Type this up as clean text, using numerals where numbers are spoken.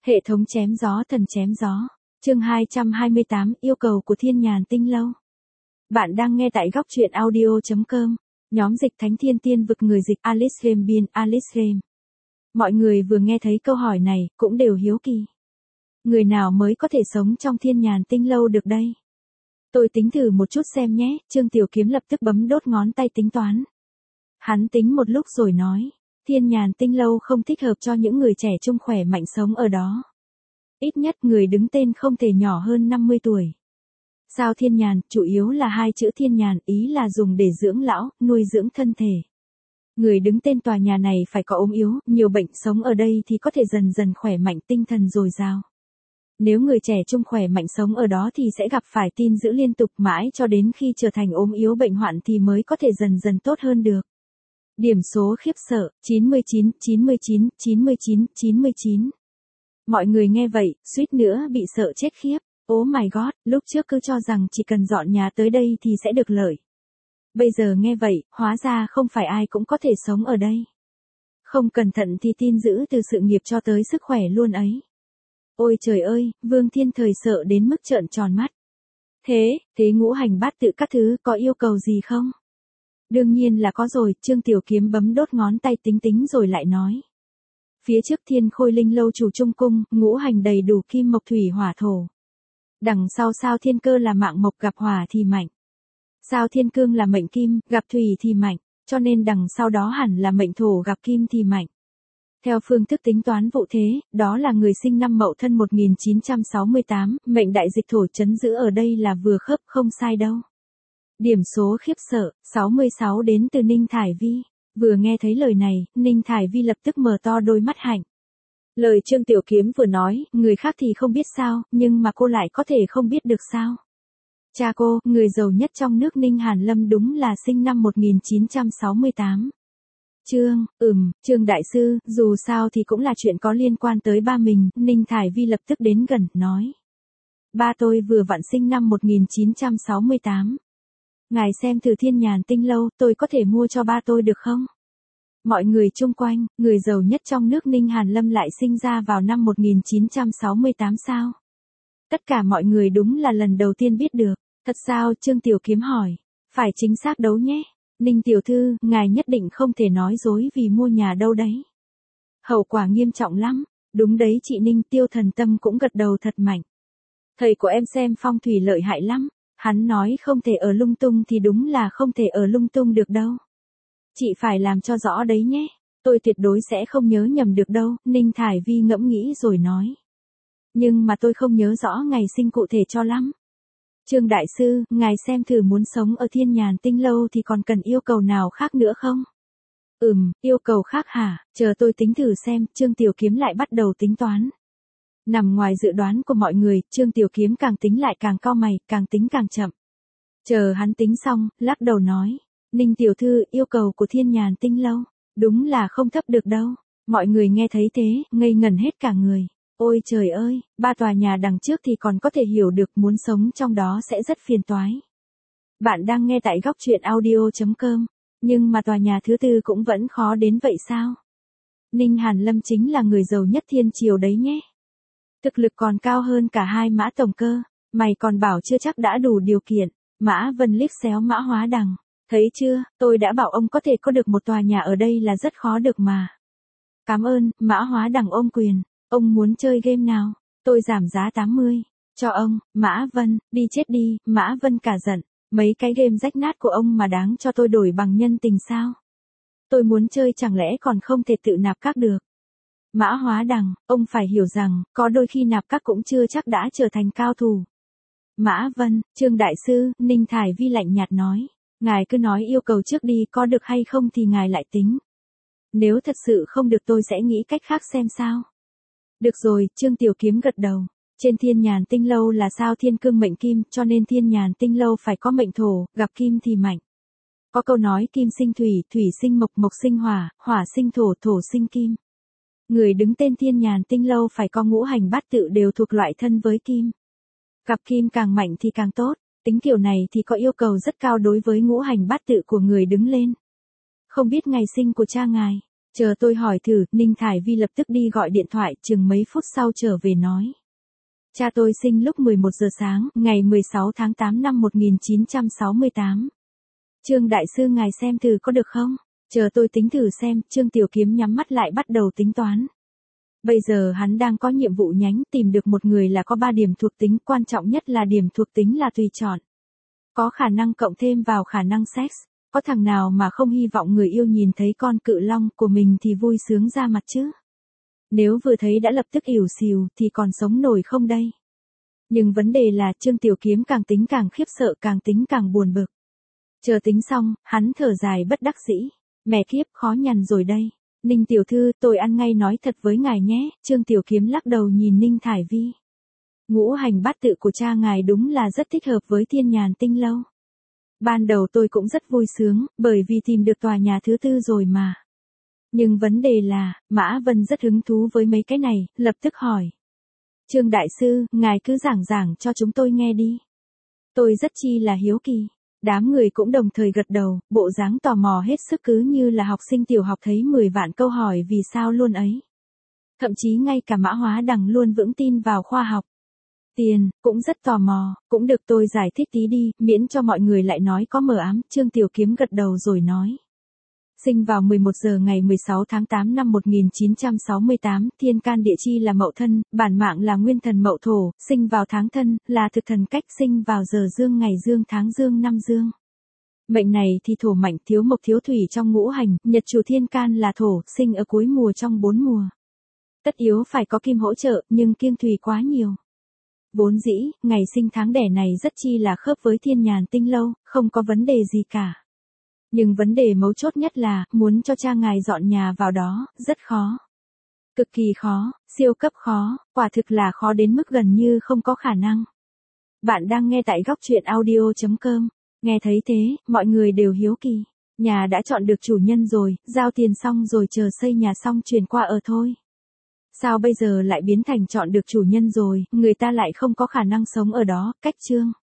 Hệ thống chém gió thần chém gió. Chương 228, yêu cầu của Thiên Nhàn Tinh Lâu. Bạn đang nghe tại góc truyện audio.com. Nhóm dịch Thánh Thiên Tiên vực người dịch Alice Rem biên Alice Rem. Mọi người vừa nghe thấy câu hỏi này, cũng đều hiếu kỳ. Người nào mới có thể sống trong Thiên Nhàn Tinh Lâu được đây? Tôi tính thử một chút xem nhé. Trương Tiểu Kiếm lập tức bấm đốt ngón tay tính toán. Hắn tính một lúc rồi nói. Thiên Nhàn Tinh Lâu không thích hợp cho những người trẻ trung khỏe mạnh sống ở đó. Ít nhất người đứng tên không thể nhỏ hơn 50 tuổi. Sao Thiên Nhàn, chủ yếu là hai chữ Thiên Nhàn, ý là dùng để dưỡng lão, nuôi dưỡng thân thể. Người đứng tên tòa nhà này phải có ốm yếu, nhiều bệnh, sống ở đây thì có thể dần dần khỏe mạnh, tinh thần dồi dào. Nếu người trẻ trung khỏe mạnh sống ở đó thì sẽ gặp phải tin dữ liên tục mãi cho đến khi trở thành ốm yếu bệnh hoạn thì mới có thể dần dần tốt hơn được. Điểm số khiếp sợ, 99, 99, 99, 99. Mọi người nghe vậy, suýt nữa bị sợ chết khiếp. Oh my god, lúc trước cứ cho rằng chỉ cần dọn nhà tới đây thì sẽ được lợi. Bây giờ nghe vậy, hóa ra không phải ai cũng có thể sống ở đây. Không cẩn thận thì tin dữ từ sự nghiệp cho tới sức khỏe luôn ấy. Ôi trời ơi, Vương Thiên Thời sợ đến mức trợn tròn mắt. Thế ngũ hành bát tự các thứ có yêu cầu gì không? Đương nhiên là có rồi, Trương Tiểu Kiếm bấm đốt ngón tay tính tính rồi lại nói. Phía trước Thiên Khôi Linh Lâu chủ trung cung, ngũ hành đầy đủ kim mộc thủy hỏa thổ. Đằng sau Sao Thiên Cơ là mạng mộc gặp hỏa thì mạnh. Sao Thiên Cương là mệnh kim, gặp thủy thì mạnh, cho nên đằng sau đó hẳn là mệnh thổ gặp kim thì mạnh. Theo phương thức tính toán vụ thế, đó là người sinh năm Mậu Thân 1968, mệnh đại dịch thổ chấn giữ ở đây là vừa khớp không sai đâu. Điểm số khiếp sợ, 66 đến từ Ninh Thải Vi. Vừa nghe thấy lời này, Ninh Thải Vi lập tức mở to đôi mắt hạnh. Lời Trương Tiểu Kiếm vừa nói, người khác thì không biết sao, nhưng mà cô lại có thể không biết được sao. Cha cô, người giàu nhất trong nước Ninh Hàn Lâm đúng là sinh năm 1968. Trương Đại Sư, dù sao thì cũng là chuyện có liên quan tới ba mình, Ninh Thải Vi lập tức đến gần, nói. Ba tôi vừa vặn sinh năm 1968. Ngài xem thử Thiên Nhàn Tinh Lâu, tôi có thể mua cho ba tôi được không? Mọi người chung quanh, người giàu nhất trong nước Ninh Hàn Lâm lại sinh ra vào năm 1968 sao? Tất cả mọi người đúng là lần đầu tiên biết được. Thật sao? Trương Tiểu Kiếm hỏi. Phải chính xác đấu nhé. Ninh tiểu thư, ngài nhất định không thể nói dối vì mua nhà đâu đấy. Hậu quả nghiêm trọng lắm. Đúng đấy chị Ninh, Tiêu Thần Tâm cũng gật đầu thật mạnh. Thầy của em xem phong thủy lợi hại lắm. Hắn nói không thể ở lung tung thì đúng là không thể ở lung tung được đâu. Chị phải làm cho rõ đấy nhé. Tôi tuyệt đối sẽ không nhớ nhầm được đâu, Ninh Thải Vi ngẫm nghĩ rồi nói. Nhưng mà tôi không nhớ rõ ngày sinh cụ thể cho lắm. Trương Đại Sư, ngài xem thử muốn sống ở Thiên Nhàn Tinh Lâu thì còn cần yêu cầu nào khác nữa không? Yêu cầu khác hả? Chờ tôi tính thử xem, Trương Tiểu Kiếm lại bắt đầu tính toán. Nằm ngoài dự đoán của mọi người, Trương Tiểu Kiếm càng tính lại càng cau mày, càng tính càng chậm. Chờ hắn tính xong, lắc đầu nói. Ninh tiểu thư, yêu cầu của Thiên Nhàn Tinh Lâu, đúng là không thấp được đâu. Mọi người nghe thấy thế, ngây ngẩn hết cả người. Ôi trời ơi, ba tòa nhà đằng trước thì còn có thể hiểu được, muốn sống trong đó sẽ rất phiền toái. Bạn đang nghe tại góc truyện audio.com, nhưng mà tòa nhà thứ tư cũng vẫn khó đến vậy sao? Ninh Hàn Lâm chính là người giàu nhất thiên triều đấy nhé. Thực lực còn cao hơn cả hai Mã Tổng Cơ, mày còn bảo chưa chắc đã đủ điều kiện. Mã Vân liếc xéo Mã Hóa Đằng. Thấy chưa, tôi đã bảo ông có thể có được một tòa nhà ở đây là rất khó được mà. Cảm ơn, Mã Hóa Đằng ôm quyền. Ông muốn chơi game nào? Tôi giảm giá 80. Cho ông, Mã Vân, đi chết đi, Mã Vân cả giận. Mấy cái game rách nát của ông mà đáng cho tôi đổi bằng nhân tình sao? Tôi muốn chơi chẳng lẽ còn không thể tự nạp các được? Mã Hóa Đằng, ông phải hiểu rằng, có đôi khi nạp các cũng chưa chắc đã trở thành cao thủ. Mã Vân, Trương Đại Sư, Ninh Thải Vi lạnh nhạt nói. Ngài cứ nói yêu cầu trước đi, có được hay không thì ngài lại tính. Nếu thật sự không được tôi sẽ nghĩ cách khác xem sao. Được rồi, Trương Tiểu Kiếm gật đầu. Trên Thiên Nhàn Tinh Lâu là Sao Thiên Cương mệnh kim, cho nên Thiên Nhàn Tinh Lâu phải có mệnh thổ, gặp kim thì mạnh. Có câu nói kim sinh thủy, thủy sinh mộc, mộc sinh hỏa, hỏa sinh thổ, thổ sinh kim. Người đứng tên Thiên Nhàn Tinh Lâu phải có ngũ hành bát tự đều thuộc loại thân với kim. Gặp kim càng mạnh thì càng tốt. Tính kiểu này thì có yêu cầu rất cao đối với ngũ hành bát tự của người đứng lên. Không biết ngày sinh của cha ngài. Chờ tôi hỏi thử, Ninh Thải Vi lập tức đi gọi điện thoại, chừng mấy phút sau trở về nói. Cha tôi sinh lúc 11 giờ sáng, ngày 16 tháng 8 năm 1968. Trương Đại Sư ngài xem thử có được không? Chờ tôi tính thử xem, Trương Tiểu Kiếm nhắm mắt lại bắt đầu tính toán. Bây giờ hắn đang có nhiệm vụ nhánh tìm được một người là có 3 điểm thuộc tính, quan trọng nhất là điểm thuộc tính là tùy chọn. Có khả năng cộng thêm vào khả năng sex, có thằng nào mà không hy vọng người yêu nhìn thấy con cự long của mình thì vui sướng ra mặt chứ. Nếu vừa thấy đã lập tức ỉu xìu thì còn sống nổi không đây? Nhưng vấn đề là Trương Tiểu Kiếm càng tính càng khiếp sợ, càng tính càng buồn bực. Chờ tính xong, hắn thở dài bất đắc dĩ. Mẹ kiếp, khó nhằn rồi đây. Ninh tiểu thư, tôi ăn ngay nói thật với ngài nhé. Trương Tiểu Kiếm lắc đầu nhìn Ninh Thải Vi. Ngũ hành bát tự của cha ngài đúng là rất thích hợp với Thiên Nhàn Tinh Lâu. Ban đầu tôi cũng rất vui sướng, bởi vì tìm được tòa nhà thứ 4 rồi mà. Nhưng vấn đề là, Mã Vân rất hứng thú với mấy cái này, lập tức hỏi. Trương Đại Sư, ngài cứ giảng cho chúng tôi nghe đi. Tôi rất chi là hiếu kỳ. Đám người cũng đồng thời gật đầu, bộ dáng tò mò hết sức cứ như là học sinh tiểu học thấy 10 vạn câu hỏi vì sao luôn ấy. Thậm chí ngay cả Mã Hóa Đằng luôn vững tin vào khoa học. Tiền, cũng rất tò mò, cũng được tôi giải thích tí đi, miễn cho mọi người lại nói có mờ ám. Trương Tiểu Kiếm gật đầu rồi nói. Sinh vào 11 giờ ngày 16 tháng 8 năm 1968, thiên can địa chi là Mậu Thân, bản mạng là nguyên thần Mậu Thổ, sinh vào tháng Thân, là thực thần cách, sinh vào giờ dương ngày dương tháng dương năm dương. Mệnh này thì thổ mạnh, thiếu mộc thiếu thủy trong ngũ hành, nhật chủ thiên can là thổ, sinh ở cuối mùa trong 4 mùa. Tất yếu phải có kim hỗ trợ, nhưng kiêng thủy quá nhiều. Vốn dĩ, ngày sinh tháng đẻ này rất chi là khớp với Thiên Nhàn Tinh Lâu, không có vấn đề gì cả. Nhưng vấn đề mấu chốt nhất là, muốn cho cha ngài dọn nhà vào đó, rất khó. Cực kỳ khó, siêu cấp khó, quả thực là khó đến mức gần như không có khả năng. Bạn đang nghe tại góc truyện audio.com, nghe thấy thế, mọi người đều hiếu kỳ. Nhà đã chọn được chủ nhân rồi, giao tiền xong rồi chờ xây nhà xong chuyển qua ở thôi. Sao bây giờ lại biến thành chọn được chủ nhân rồi, người ta lại không có khả năng sống ở đó, cách Trương